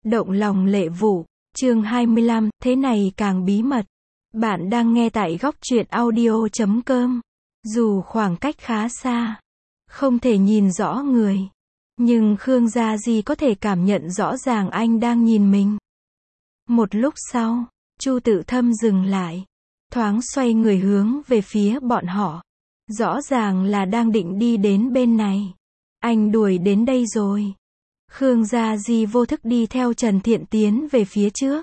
Động lòng lệ vụ, chương 25, thế này càng bí mật. Bạn đang nghe tại góc truyện audio.com. Dù khoảng cách khá xa, không thể nhìn rõ người, nhưng Khương Gia Di có thể cảm nhận rõ ràng anh đang nhìn mình. Một lúc sau, Chu Tự Thâm dừng lại, thoáng xoay người hướng về phía bọn họ. Rõ ràng là đang định đi đến bên này. Anh đuổi đến đây rồi. Khương Gia Di vô thức đi theo Trần Thiện tiến về phía trước.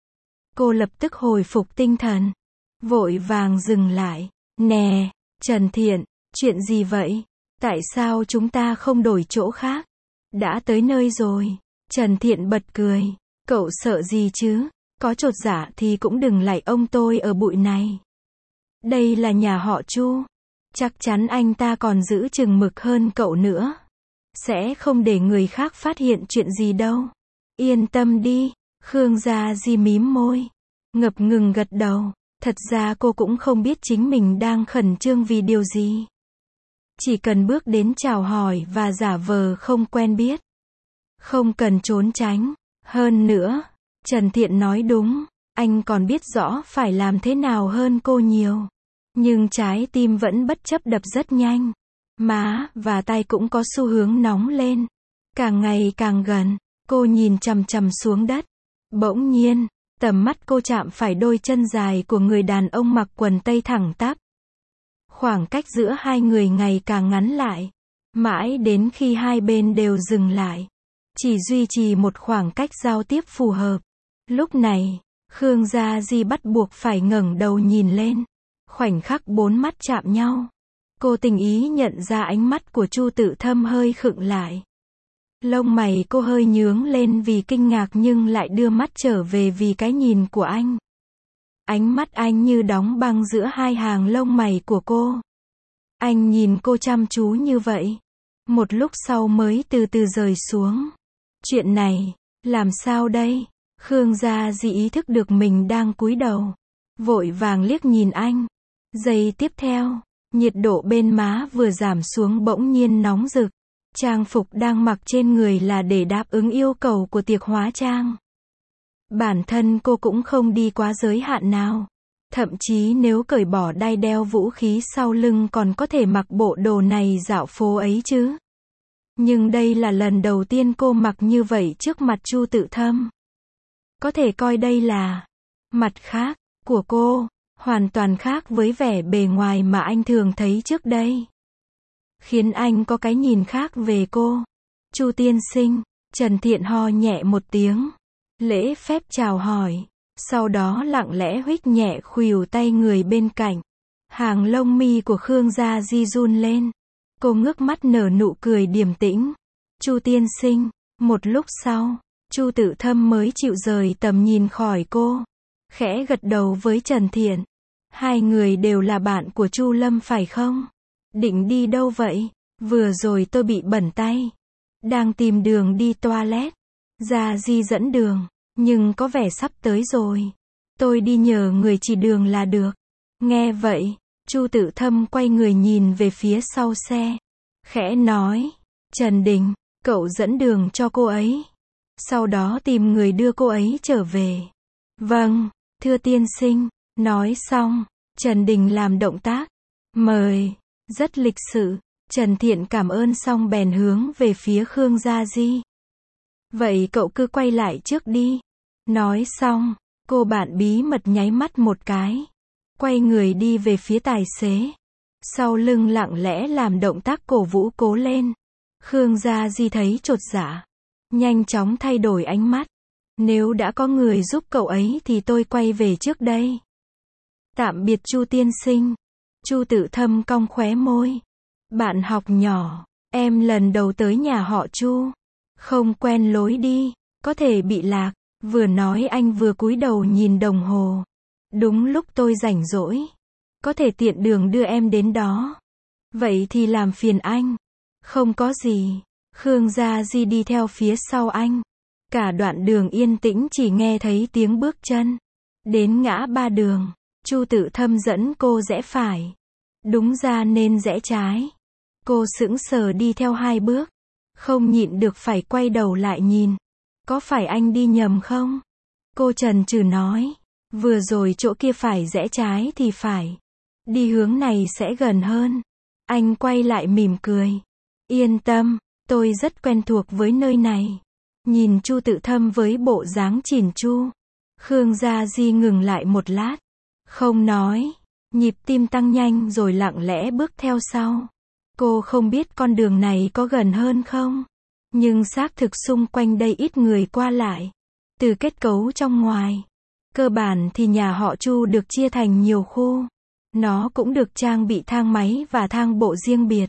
Cô lập tức hồi phục tinh thần, vội vàng dừng lại. Nè, Trần Thiện, chuyện gì vậy? Tại sao chúng ta không đổi chỗ khác? Đã tới nơi rồi. Trần Thiện bật cười. Cậu sợ gì chứ? Có chột dạ thì cũng đừng lạy ông tôi ở bụi này. Đây là nhà họ Chu. Chắc chắn anh ta còn giữ chừng mực hơn cậu nữa. Sẽ không để người khác phát hiện chuyện gì đâu. Yên tâm đi. Khương Gia Di mím môi, ngập ngừng gật đầu. Thật ra cô cũng không biết chính mình đang khẩn trương vì điều gì. Chỉ cần bước đến chào hỏi và giả vờ không quen biết. Không cần trốn tránh. Hơn nữa, Trần Thiện nói đúng, anh còn biết rõ phải làm thế nào hơn cô nhiều. Nhưng trái tim vẫn bất chấp đập rất nhanh. Má và tay cũng có xu hướng nóng lên. Càng ngày càng gần, cô nhìn chằm chằm xuống đất. Bỗng nhiên, tầm mắt cô chạm phải đôi chân dài của người đàn ông mặc quần tây thẳng tắp. Khoảng cách giữa hai người ngày càng ngắn lại, mãi đến khi hai bên đều dừng lại, chỉ duy trì một khoảng cách giao tiếp phù hợp. Lúc này, Khương Gia Di bắt buộc phải ngẩng đầu nhìn lên. Khoảnh khắc bốn mắt chạm nhau, cô tình ý nhận ra ánh mắt của Chu Tự Thâm hơi khựng lại. Lông mày cô hơi nhướng lên vì kinh ngạc nhưng lại đưa mắt trở về vì cái nhìn của anh. Ánh mắt anh như đóng băng giữa hai hàng lông mày của cô. Anh nhìn cô chăm chú như vậy. Một lúc sau mới từ từ rời xuống. Chuyện này, làm sao đây? Khương Gia Di ý thức được mình đang cúi đầu. Vội vàng liếc nhìn anh. Giây tiếp theo, nhiệt độ bên má vừa giảm xuống bỗng nhiên nóng rực. Trang phục đang mặc trên người là để đáp ứng yêu cầu của tiệc hóa trang. Bản thân cô cũng không đi quá giới hạn nào. Thậm chí nếu cởi bỏ đai đeo vũ khí sau lưng còn có thể mặc bộ đồ này dạo phố ấy chứ. Nhưng đây là lần đầu tiên cô mặc như vậy trước mặt Chu Tự Thâm. Có thể coi đây là mặt khác của cô, hoàn toàn khác với vẻ bề ngoài mà anh thường thấy trước đây. Khiến anh có cái nhìn khác về cô. Chu tiên sinh, Trần Thiện ho nhẹ một tiếng, lễ phép chào hỏi, sau đó lặng lẽ huých nhẹ khuỷu tay người bên cạnh. Hàng lông mi của Khương Gia Di run lên. Cô ngước mắt nở nụ cười điềm tĩnh. Chu tiên sinh. Một lúc sau, Chu Tự Thâm mới chịu rời tầm nhìn khỏi cô. Khẽ gật đầu với Trần Thiện. Hai người đều là bạn của Chu Lâm phải không? Định đi đâu vậy? Vừa rồi tôi bị bẩn tay. Đang tìm đường đi toilet. Gia Di dẫn đường, nhưng có vẻ sắp tới rồi. Tôi đi nhờ người chỉ đường là được. Nghe vậy, Chu Tự Thâm quay người nhìn về phía sau xe. Khẽ nói, Trần Đình, cậu dẫn đường cho cô ấy. Sau đó tìm người đưa cô ấy trở về. Vâng, thưa tiên sinh. Nói xong, Trần Đình làm động tác mời. Rất lịch sự. Trần Thiện cảm ơn xong bèn hướng về phía Khương Gia Di. Vậy cậu cứ quay lại trước đi. Nói xong, cô bạn bí mật nháy mắt một cái. Quay người đi về phía tài xế. Sau lưng lặng lẽ làm động tác cổ vũ cố lên. Khương Gia Di thấy chột dạ. Nhanh chóng thay đổi ánh mắt. Nếu đã có người giúp cậu ấy thì tôi quay về trước đây. Tạm biệt Chu tiên sinh. Chu Tự Thâm cong khóe môi. Bạn học nhỏ, em lần đầu tới nhà họ Chu. Không quen lối đi, có thể bị lạc. Vừa nói anh vừa cúi đầu nhìn đồng hồ. Đúng lúc tôi rảnh rỗi. Có thể tiện đường đưa em đến đó. Vậy thì làm phiền anh. Không có gì. Khương Gia Di đi theo phía sau anh. Cả đoạn đường yên tĩnh chỉ nghe thấy tiếng bước chân. Đến ngã ba đường, Chu Tự Thâm dẫn cô rẽ phải. Đúng ra nên rẽ trái. Cô sững sờ đi theo hai bước. Không nhịn được phải quay đầu lại nhìn. Có phải anh đi nhầm không? Cô chần chừ nói. Vừa rồi chỗ kia phải rẽ trái thì phải. Đi hướng này sẽ gần hơn. Anh quay lại mỉm cười. Yên tâm, tôi rất quen thuộc với nơi này. Nhìn Chu Tự Thâm với bộ dáng chỉn chu. Khương Gia Di ngừng lại một lát. Không nói. Nhịp tim tăng nhanh rồi lặng lẽ bước theo sau. Cô không biết con đường này có gần hơn không? Nhưng xác thực xung quanh đây ít người qua lại. Từ kết cấu trong ngoài. Cơ bản thì nhà họ Chu được chia thành nhiều khu. Nó cũng được trang bị thang máy và thang bộ riêng biệt.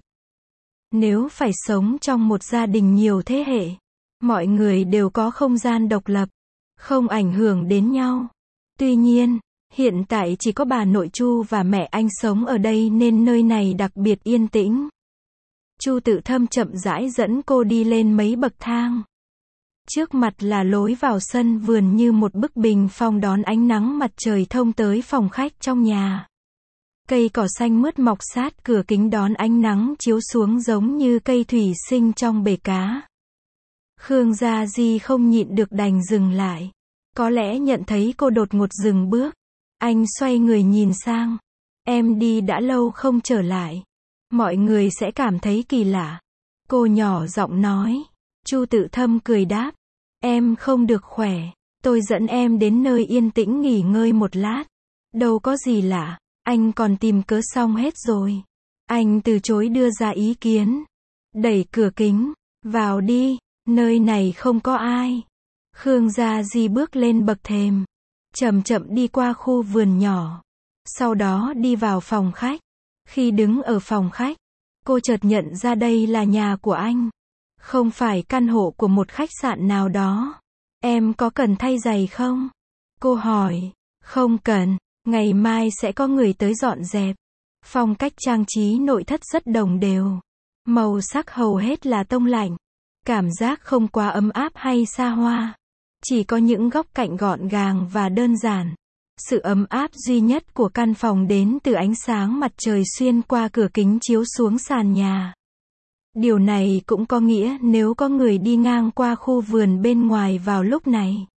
Nếu phải sống trong một gia đình nhiều thế hệ, mọi người đều có không gian độc lập, không ảnh hưởng đến nhau. Tuy nhiên, hiện tại chỉ có bà nội Chu và mẹ anh sống ở đây nên nơi này đặc biệt yên tĩnh. Chu Tự Thâm chậm rãi dẫn cô đi lên mấy bậc thang. Trước mặt là lối vào sân vườn như một bức bình phong đón ánh nắng mặt trời thông tới phòng khách trong nhà. Cây cỏ xanh mướt mọc sát cửa kính đón ánh nắng chiếu xuống giống như cây thủy sinh trong bể cá. Khương Gia Di không nhịn được đành dừng lại. Có lẽ nhận thấy cô đột ngột dừng bước. Anh xoay người nhìn sang. Em đi đã lâu không trở lại. Mọi người sẽ cảm thấy kỳ lạ. Cô nhỏ giọng nói. Chu Tự Thâm cười đáp. Em không được khỏe. Tôi dẫn em đến nơi yên tĩnh nghỉ ngơi một lát. Đâu có gì lạ. Anh còn tìm cớ xong hết rồi. Anh từ chối đưa ra ý kiến. Đẩy cửa kính. Vào đi. Nơi này không có ai. Khương Gia Di bước lên bậc thềm. Chậm chậm đi qua khu vườn nhỏ. Sau đó đi vào phòng khách. Khi đứng ở phòng khách, cô chợt nhận ra đây là nhà của anh. Không phải căn hộ của một khách sạn nào đó. Em có cần thay giày không? Cô hỏi. Không cần. Ngày mai sẽ có người tới dọn dẹp. Phong cách trang trí nội thất rất đồng đều. Màu sắc hầu hết là tông lạnh. Cảm giác không quá ấm áp hay xa hoa. Chỉ có những góc cạnh gọn gàng và đơn giản. Sự ấm áp duy nhất của căn phòng đến từ ánh sáng mặt trời xuyên qua cửa kính chiếu xuống sàn nhà. Điều này cũng có nghĩa nếu có người đi ngang qua khu vườn bên ngoài vào lúc này,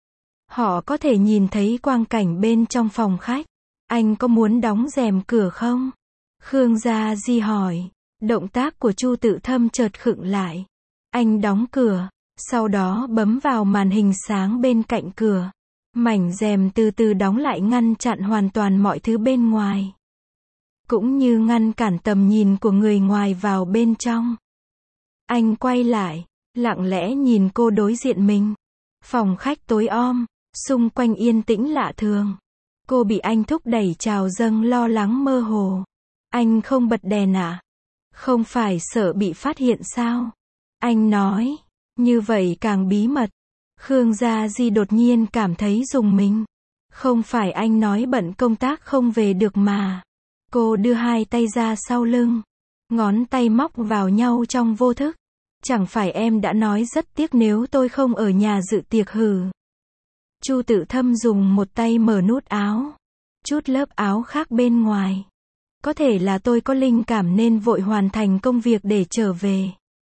họ có thể nhìn thấy quang cảnh bên trong phòng khách. Anh có muốn đóng rèm cửa không? Khương Gia Di hỏi. Động tác của Chu Tự Thâm chợt khựng lại. Anh đóng cửa, sau đó bấm vào màn hình sáng bên cạnh cửa. Mảnh rèm từ từ đóng lại ngăn chặn hoàn toàn mọi thứ bên ngoài. Cũng như ngăn cản tầm nhìn của người ngoài vào bên trong. Anh quay lại, lặng lẽ nhìn cô đối diện mình. Phòng khách tối om, xung quanh yên tĩnh lạ thường. Cô bị anh thúc đẩy trào dâng lo lắng mơ hồ. Anh không bật đèn à? Không phải sợ bị phát hiện sao? Anh nói, như vậy càng bí mật. Khương Gia Di đột nhiên cảm thấy rùng mình. Không phải anh nói bận công tác không về được mà. Cô đưa hai tay ra sau lưng. Ngón tay móc vào nhau trong vô thức. Chẳng phải em đã nói rất tiếc nếu tôi không ở nhà dự tiệc hử? Chu Tự Thâm dùng một tay mở nút áo. Chút lớp áo khác bên ngoài. Có thể là tôi có linh cảm nên vội hoàn thành công việc để trở về.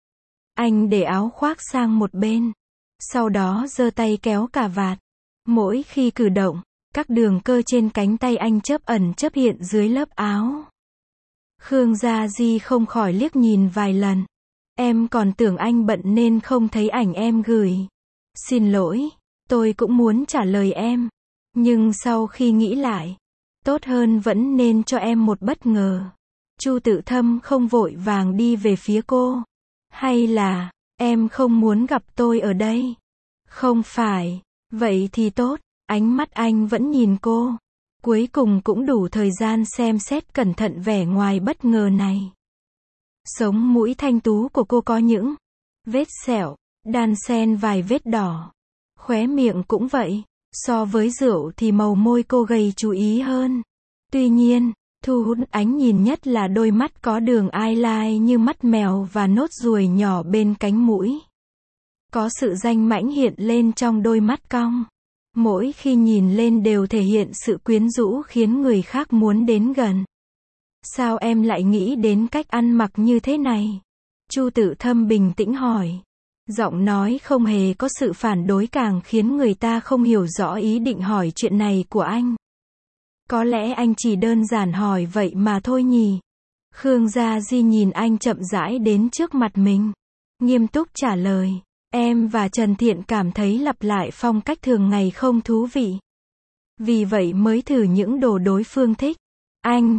Anh để áo khoác sang một bên. Sau đó giơ tay kéo cà vạt. Mỗi khi cử động, các đường cơ trên cánh tay anh chớp ẩn chớp hiện dưới lớp áo. Khương Gia Di không khỏi liếc nhìn vài lần. Em còn tưởng anh bận nên không thấy ảnh em gửi. Xin lỗi, tôi cũng muốn trả lời em. Nhưng sau khi nghĩ lại, tốt hơn vẫn nên cho em một bất ngờ. Chu Tự Thâm không vội vàng đi về phía cô. Hay là, em không muốn gặp tôi ở đây? Không phải. Vậy thì tốt. Ánh mắt anh vẫn nhìn cô. Cuối cùng cũng đủ thời gian xem xét cẩn thận vẻ ngoài bất ngờ này. Sống mũi thanh tú của cô có những vết sẹo, đan xen vài vết đỏ. Khóe miệng cũng vậy. So với rượu thì màu môi cô gầy chú ý hơn. Tuy nhiên, thu hút ánh nhìn nhất là đôi mắt có đường eyeliner như mắt mèo và nốt ruồi nhỏ bên cánh mũi. Có sự danh mãnh hiện lên trong đôi mắt cong. Mỗi khi nhìn lên đều thể hiện sự quyến rũ khiến người khác muốn đến gần. Sao em lại nghĩ đến cách ăn mặc như thế này? Chu Tự Thâm bình tĩnh hỏi. Giọng nói không hề có sự phản đối càng khiến người ta không hiểu rõ ý định hỏi chuyện này của anh. Có lẽ anh chỉ đơn giản hỏi vậy mà thôi nhỉ? Khương Gia Di nhìn anh chậm rãi đến trước mặt mình. Nghiêm túc trả lời. Em và Trần Thiện cảm thấy lặp lại phong cách thường ngày không thú vị. Vì vậy mới thử những đồ đối phương thích. Anh,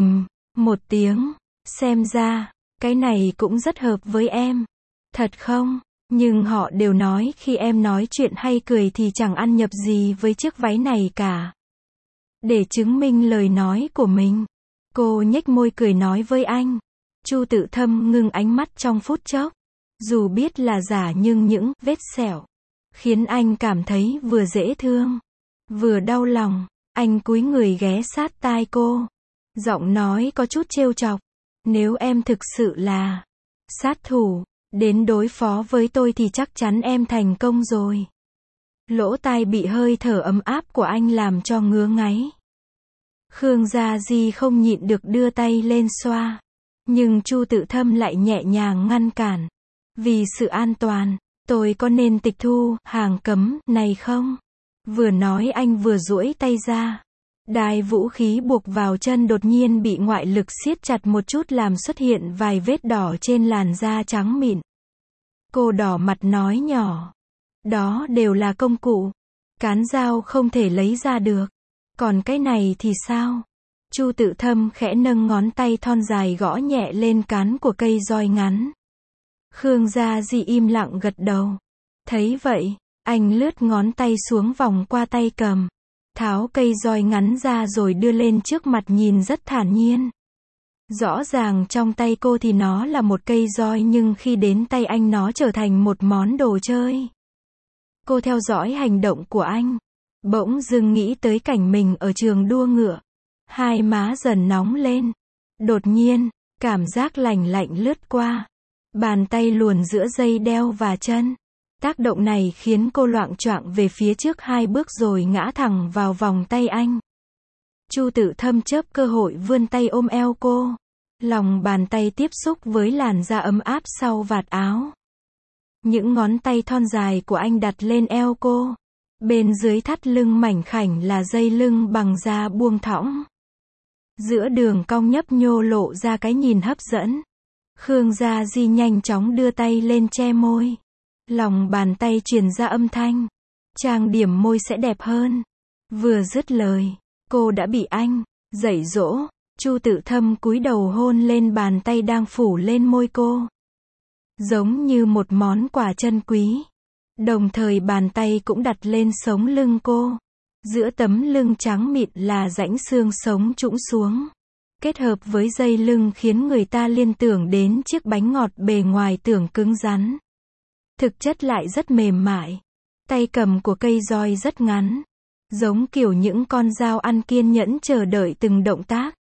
một tiếng. Xem ra, cái này cũng rất hợp với em. Thật không? Nhưng họ đều nói khi em nói chuyện hay cười thì chẳng ăn nhập gì với chiếc váy này cả. Để chứng minh lời nói của mình, cô nhếch môi cười nói với anh. Chu Tự Thâm ngưng ánh mắt trong phút chốc. Dù biết là giả nhưng những vết sẹo khiến anh cảm thấy vừa dễ thương, vừa đau lòng. Anh cúi người ghé sát tai cô. Giọng nói có chút trêu chọc. Nếu em thực sự là sát thủ, đến đối phó với tôi thì chắc chắn em thành công rồi. Lỗ tai bị hơi thở ấm áp của anh làm cho ngứa ngáy. Khương Gia Di không nhịn được đưa tay lên xoa. Nhưng Chu Tự Thâm lại nhẹ nhàng ngăn cản. Vì sự an toàn, tôi có nên tịch thu hàng cấm này không? Vừa nói anh vừa duỗi tay ra. Đai vũ khí buộc vào chân đột nhiên bị ngoại lực siết chặt một chút làm xuất hiện vài vết đỏ trên làn da trắng mịn. Cô đỏ mặt nói nhỏ. Đó đều là công cụ. Cán dao không thể lấy ra được. Còn cái này thì sao? Chu Tự Thâm khẽ nâng ngón tay thon dài gõ nhẹ lên cán của cây roi ngắn. Khương Gia Di im lặng gật đầu. Thấy vậy, anh lướt ngón tay xuống vòng qua tay cầm. Tháo cây roi ngắn ra rồi đưa lên trước mặt nhìn rất thản nhiên. Rõ ràng trong tay cô thì nó là một cây roi nhưng khi đến tay anh nó trở thành một món đồ chơi. Cô theo dõi hành động của anh. Bỗng dưng nghĩ tới cảnh mình ở trường đua ngựa. Hai má dần nóng lên. Đột nhiên, cảm giác lành lạnh lướt qua. Bàn tay luồn giữa dây đeo và chân. Tác động này khiến cô loạng choạng về phía trước 2 bước rồi ngã thẳng vào vòng tay anh. Chu Tự Thâm chớp cơ hội vươn tay ôm eo cô. Lòng bàn tay tiếp xúc với làn da ấm áp sau vạt áo. Những ngón tay thon dài của anh đặt lên eo cô. Bên dưới thắt lưng mảnh khảnh là dây lưng bằng da buông thõng. Giữa đường cong nhấp nhô lộ ra cái nhìn hấp dẫn. Khương Gia Di nhanh chóng đưa tay lên che môi. Lòng bàn tay truyền ra âm thanh. Trang điểm môi sẽ đẹp hơn. Vừa dứt lời, cô đã bị anh dạy dỗ. Chu Tự Thâm cúi đầu hôn lên bàn tay đang phủ lên môi cô. Giống như một món quà chân quý. Đồng thời bàn tay cũng đặt lên sống lưng cô. Giữa tấm lưng trắng mịn là rãnh xương sống trũng xuống. Kết hợp với dây lưng khiến người ta liên tưởng đến chiếc bánh ngọt bề ngoài tưởng cứng rắn. Thực chất lại rất mềm mại. Tay cầm của cây roi rất ngắn. Giống kiểu những con dao ăn kiên nhẫn chờ đợi từng động tác.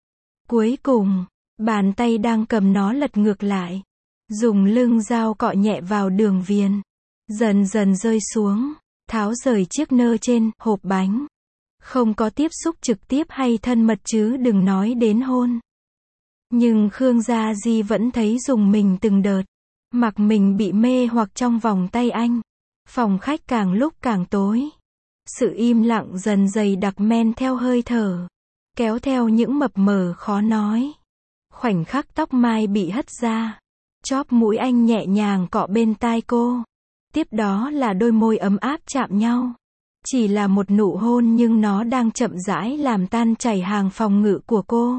Cuối cùng, bàn tay đang cầm nó lật ngược lại. Dùng lưng dao cọ nhẹ vào đường viền. Dần dần rơi xuống. Tháo rời chiếc nơ trên hộp bánh. Không có tiếp xúc trực tiếp hay thân mật chứ đừng nói đến hôn. Nhưng Khương Gia Di vẫn thấy rùng mình từng đợt. Mặc mình bị mê hoặc trong vòng tay anh. Phòng khách càng lúc càng tối. Sự im lặng dần dày đặc men theo hơi thở. Kéo theo những mập mờ khó nói. Khoảnh khắc tóc mai bị hất ra. Chóp mũi anh nhẹ nhàng cọ bên tai cô. Tiếp đó là đôi môi ấm áp chạm nhau. Chỉ là một nụ hôn nhưng nó đang chậm rãi làm tan chảy hàng phòng ngự của cô.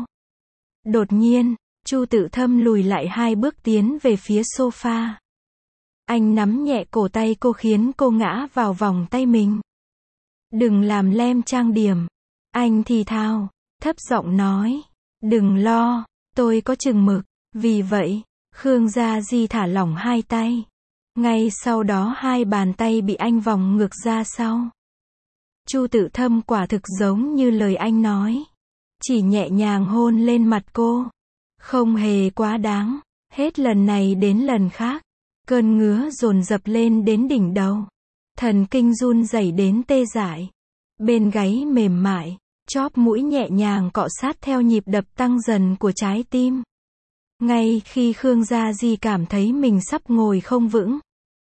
Đột nhiên, Chu Tự Thâm lùi lại 2 bước tiến về phía sofa. Anh nắm nhẹ cổ tay cô khiến cô ngã vào vòng tay mình. Đừng làm lem trang điểm. Anh thì thào, thấp giọng nói. Đừng lo, tôi có chừng mực. Vì vậy, Khương Gia Di thả lỏng 2 tay. Ngay sau đó 2 bàn tay bị anh vòng ngược ra sau. Chu Tự Thâm quả thực giống như lời anh nói. Chỉ nhẹ nhàng hôn lên mặt cô. Không hề quá đáng. Hết lần này đến lần khác. Cơn ngứa dồn dập lên đến đỉnh đầu. Thần kinh run rẩy đến tê dại. Bên gáy mềm mại. Chóp mũi nhẹ nhàng cọ sát theo nhịp đập tăng dần của trái tim. Ngay khi Khương Gia Di cảm thấy mình sắp ngồi không vững.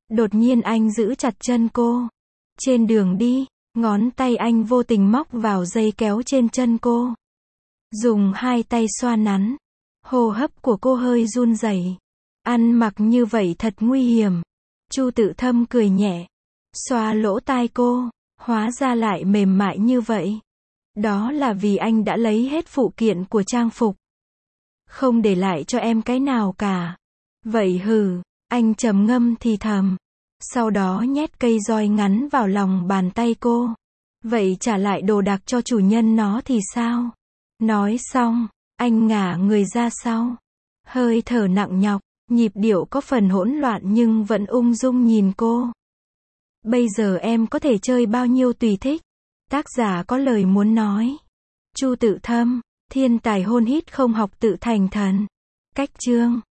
Đột nhiên anh giữ chặt chân cô. Trên đường đi, ngón tay anh vô tình móc vào dây kéo trên chân cô. Dùng hai tay xoa nắn. Hô hấp của cô hơi run rẩy. Ăn mặc như vậy thật nguy hiểm. Chu Tự Thâm cười nhẹ. Xoa lỗ tai cô. Hóa ra lại mềm mại như vậy. Đó là vì anh đã lấy hết phụ kiện của trang phục. Không để lại cho em cái nào cả. Vậy hừ, anh trầm ngâm thì thầm. Sau đó nhét cây roi ngắn vào lòng bàn tay cô. Vậy trả lại đồ đạc cho chủ nhân nó thì sao? Nói xong, anh ngả người ra sau. Hơi thở nặng nhọc, nhịp điệu có phần hỗn loạn nhưng vẫn ung dung nhìn cô. Bây giờ em có thể chơi bao nhiêu tùy thích. Tác giả có lời muốn nói. Chu Tự Thâm, thiên tài hôn hít không học tự thành thần. Cách chương